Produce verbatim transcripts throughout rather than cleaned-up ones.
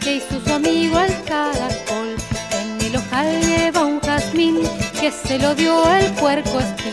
que hizo su amigo el caracol. En el ojal lleva un jazmín que se lo dio el puerco espín.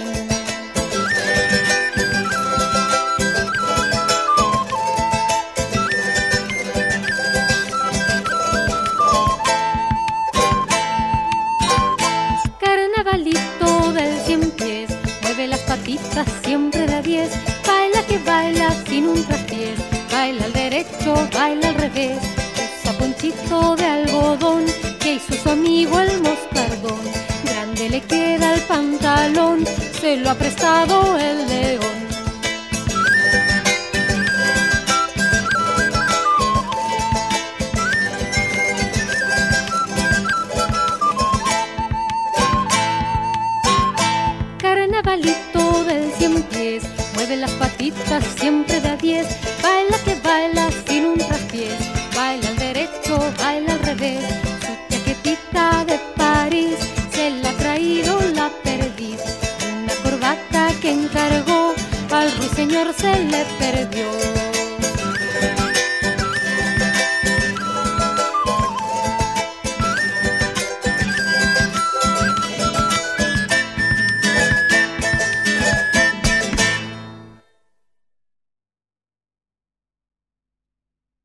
Carnavalito del cien pies, mueve las patitas siempre de a diez, baila que baila sin un traspiés, baila al derecho, baila al revés, usa ponchito de algodón que hizo su amigo el moscardón, grande le queda el pantalón, se lo ha prestado el león. Carnavalito del cien pies, mueve las patitas siempre de a diez, baila que baila sin un traspiés, baila al derecho, baila al revés, su chaquetita de París se la ha traído la perdiz, una corbata que encargó al ruiseñor se le perdió.